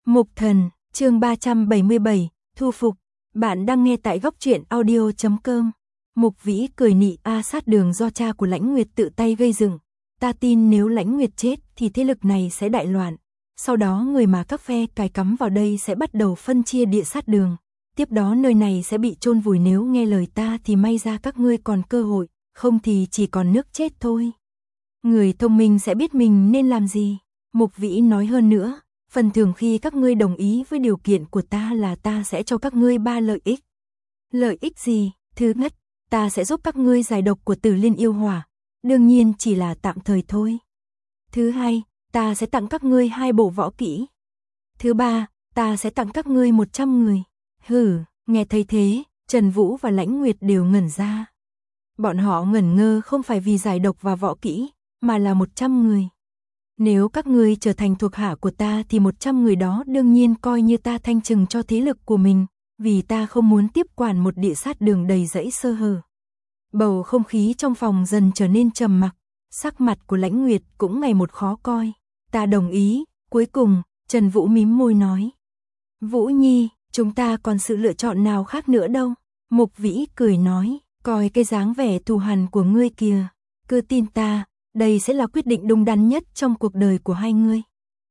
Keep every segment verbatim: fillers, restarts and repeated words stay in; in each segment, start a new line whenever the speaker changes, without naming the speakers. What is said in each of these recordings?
Mục Thần, chương ba trăm bảy mươi bảy, thu phục. Bạn đang nghe tại góc truyện audio chấm com. Mục Vĩ cười nị a sát đường do cha của Lãnh Nguyệt tự tay gây dựng. Ta tin nếu Lãnh Nguyệt chết thì thế lực này sẽ đại loạn. Sau đó người mà các phe cài cắm vào đây sẽ bắt đầu phân chia địa sát đường. Tiếp đó nơi này sẽ bị chôn vùi, nếu nghe lời ta thì may ra các ngươi còn cơ hội, không thì chỉ còn nước chết thôi. Người thông minh sẽ biết mình nên làm gì. Mục Vĩ nói hơn nữa, phần thưởng khi các ngươi đồng ý với điều kiện của ta là ta sẽ cho các ngươi ba lợi ích. Lợi ích gì? Thứ nhất, ta sẽ giúp các ngươi giải độc của Tử Liên yêu hỏa, đương nhiên chỉ là tạm thời thôi. Thứ hai, ta sẽ tặng các ngươi hai bộ võ kỹ. Thứ ba, ta sẽ tặng các ngươi một trăm người. Hừ, nghe thấy thế, Trần Vũ và Lãnh Nguyệt đều ngẩn ra. Bọn họ ngẩn ngơ không phải vì giải độc và võ kỹ, mà là một trăm người. Nếu các ngươi trở thành thuộc hạ của ta thì một trăm người đó đương nhiên coi như ta thanh trừng cho thế lực của mình, vì ta không muốn tiếp quản một địa sát đường đầy rẫy sơ hở. Bầu không khí trong phòng dần trở nên trầm mặc, sắc mặt của Lãnh Nguyệt cũng ngày một khó coi. Ta đồng ý. Cuối cùng, Trần Vũ mím môi nói. Vũ Nhi, chúng ta còn sự lựa chọn nào khác nữa đâu. Mục Vĩ cười nói, coi cái dáng vẻ thù hằn của ngươi kìa. Cứ tin ta, đây sẽ là quyết định đúng đắn nhất trong cuộc đời của hai ngươi.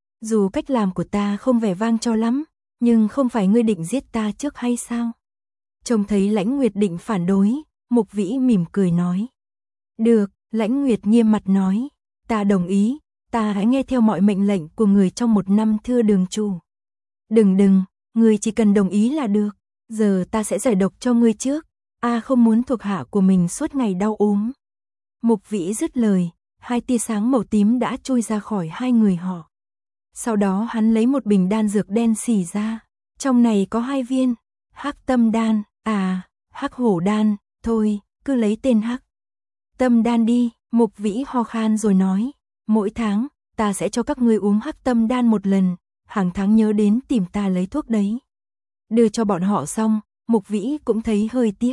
Dù cách làm của ta không vẻ vang cho lắm, nhưng không phải ngươi định giết ta trước hay sao? Trông thấy Lãnh Nguyệt định phản đối, Mục Vĩ mỉm cười nói. Được, Lãnh Nguyệt nghiêm mặt nói, ta đồng ý, ta hãy nghe theo mọi mệnh lệnh của người trong một năm thưa đường chủ. Đừng đừng, ngươi chỉ cần đồng ý là được, giờ ta sẽ giải độc cho ngươi trước, a không muốn thuộc hạ của mình suốt ngày đau ốm. Mục Vĩ dứt lời, hai tia sáng màu tím đã trôi ra khỏi hai người họ. Sau đó hắn lấy một bình đan dược đen xì ra, trong này có hai viên, Hắc Tâm Đan, à, Hắc Hổ Đan, thôi, cứ lấy tên Hắc Tâm Đan đi. Mục Vĩ ho khan rồi nói, mỗi tháng, ta sẽ cho các ngươi uống Hắc Tâm Đan một lần, hàng tháng nhớ đến tìm ta lấy thuốc đấy. Đưa cho bọn họ xong, Mục Vĩ cũng thấy hơi tiếc.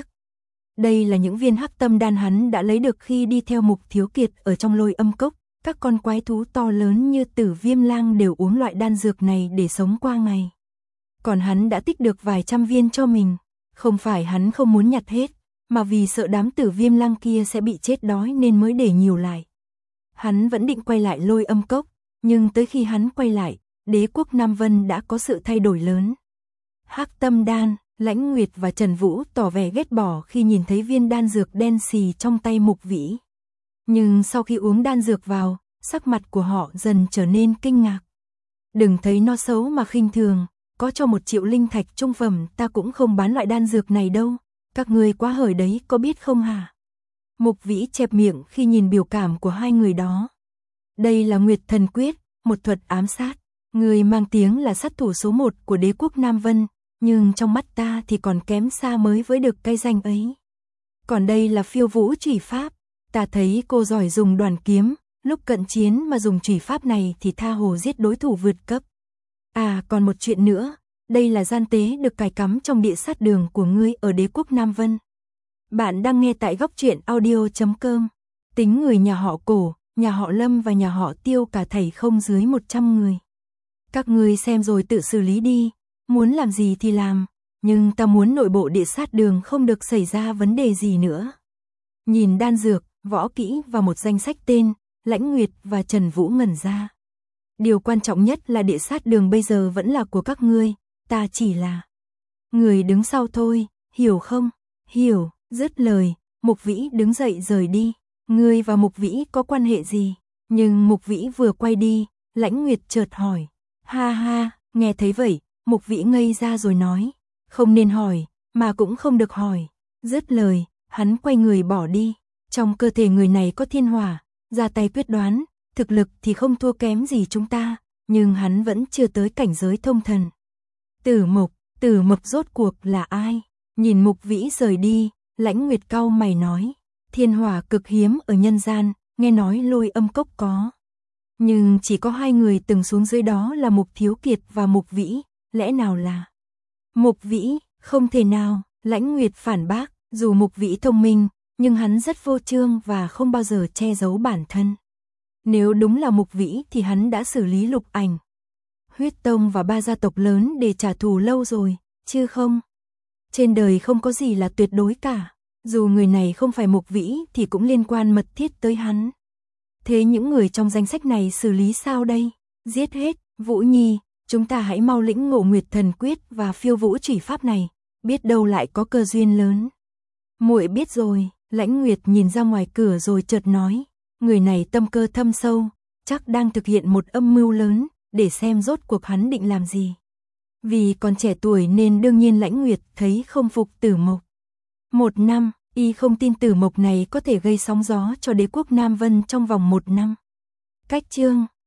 Đây là những viên Hắc Tâm Đan hắn đã lấy được khi đi theo Mục Thiếu Kiệt ở trong Lôi Âm Cốc. Các con quái thú to lớn như Tử Viêm Lang đều uống loại đan dược này để sống qua ngày. Còn hắn đã tích được vài trăm viên cho mình. Không phải hắn không muốn nhặt hết, mà vì sợ đám Tử Viêm Lang kia sẽ bị chết đói nên mới để nhiều lại. Hắn vẫn định quay lại Lôi Âm Cốc, nhưng tới khi hắn quay lại, đế quốc Nam Vân đã có sự thay đổi lớn. Hắc Tâm Đan, Lãnh Nguyệt và Trần Vũ tỏ vẻ ghét bỏ khi nhìn thấy viên đan dược đen xì trong tay Mục Vĩ. Nhưng sau khi uống đan dược vào, sắc mặt của họ dần trở nên kinh ngạc. Đừng thấy nó xấu mà khinh thường, có cho một triệu linh thạch trung phẩm ta cũng không bán loại đan dược này đâu, các ngươi quá hời đấy có biết không hả? Mục Vĩ chẹp miệng khi nhìn biểu cảm của hai người đó. Đây là Nguyệt Thần Quyết, một thuật ám sát, người mang tiếng là sát thủ số một của đế quốc Nam Vân, nhưng trong mắt ta thì còn kém xa mới với được cái danh ấy. Còn đây là Phiêu Vũ Chủy Pháp, ta thấy cô giỏi dùng đoàn kiếm, lúc cận chiến mà dùng chủy pháp này thì tha hồ giết đối thủ vượt cấp. À còn một chuyện nữa, đây là gian tế được cài cắm trong địa sát đường của ngươi ở đế quốc Nam Vân. Bạn đang nghe tại góc truyện audio chấm com. Tính người nhà họ Cổ, nhà họ Lâm và nhà họ Tiêu cả thảy không dưới một trăm người. Các ngươi xem rồi tự xử lý đi, muốn làm gì thì làm, nhưng ta muốn nội bộ địa sát đường không được xảy ra vấn đề gì nữa. Nhìn đan dược, võ kỹ và một danh sách tên, Lãnh Nguyệt và Trần Vũ ngẩn ra. Điều quan trọng nhất là địa sát đường bây giờ vẫn là của các ngươi, ta chỉ là người đứng sau thôi, hiểu không? Hiểu. Dứt lời, Mục Vĩ đứng dậy rời đi. Ngươi và Mục Vĩ có quan hệ gì? Nhưng Mục Vĩ vừa quay đi, Lãnh Nguyệt chợt hỏi. Ha ha, nghe thấy vậy, Mục Vĩ ngây ra rồi nói. Không nên hỏi, mà cũng không được hỏi. Dứt lời, hắn quay người bỏ đi. Trong cơ thể người này có thiên hỏa, ra tay quyết đoán, thực lực thì không thua kém gì chúng ta, nhưng hắn vẫn chưa tới cảnh giới thông thần. Tử Mục, Tử Mục rốt cuộc là ai? Nhìn Mục Vĩ rời đi, Lãnh Nguyệt cau mày nói, thiên hỏa cực hiếm ở nhân gian, nghe nói Lôi Âm Cốc có. Nhưng chỉ có hai người từng xuống dưới đó là Mục Thiếu Kiệt và Mục Vĩ, lẽ nào là Mục Vĩ? Không thể nào, Lãnh Nguyệt phản bác, dù Mục Vĩ thông minh, nhưng hắn rất vô trương và không bao giờ che giấu bản thân. Nếu đúng là Mục Vĩ thì hắn đã xử lý Lục Ảnh. Huyết Tông và ba gia tộc lớn để trả thù lâu rồi, chứ không. Trên đời không có gì là tuyệt đối cả, dù người này không phải Mục Vĩ thì cũng liên quan mật thiết tới hắn. Thế những người trong danh sách này xử lý sao đây? Giết hết, Vũ Nhi, chúng ta hãy mau lĩnh ngộ Nguyệt Thần Quyết và Phiêu Vũ Chủy Pháp này, biết đâu lại có cơ duyên lớn. Muội biết rồi, Lãnh Nguyệt nhìn ra ngoài cửa rồi chợt nói, người này tâm cơ thâm sâu, chắc đang thực hiện một âm mưu lớn, để xem rốt cuộc hắn định làm gì. Vì còn trẻ tuổi nên đương nhiên Lãnh Nguyệt thấy không phục Tử Mộc. Một năm, y không tin Tử Mộc này có thể gây sóng gió cho đế quốc Nam Vân trong vòng một năm. Cách chương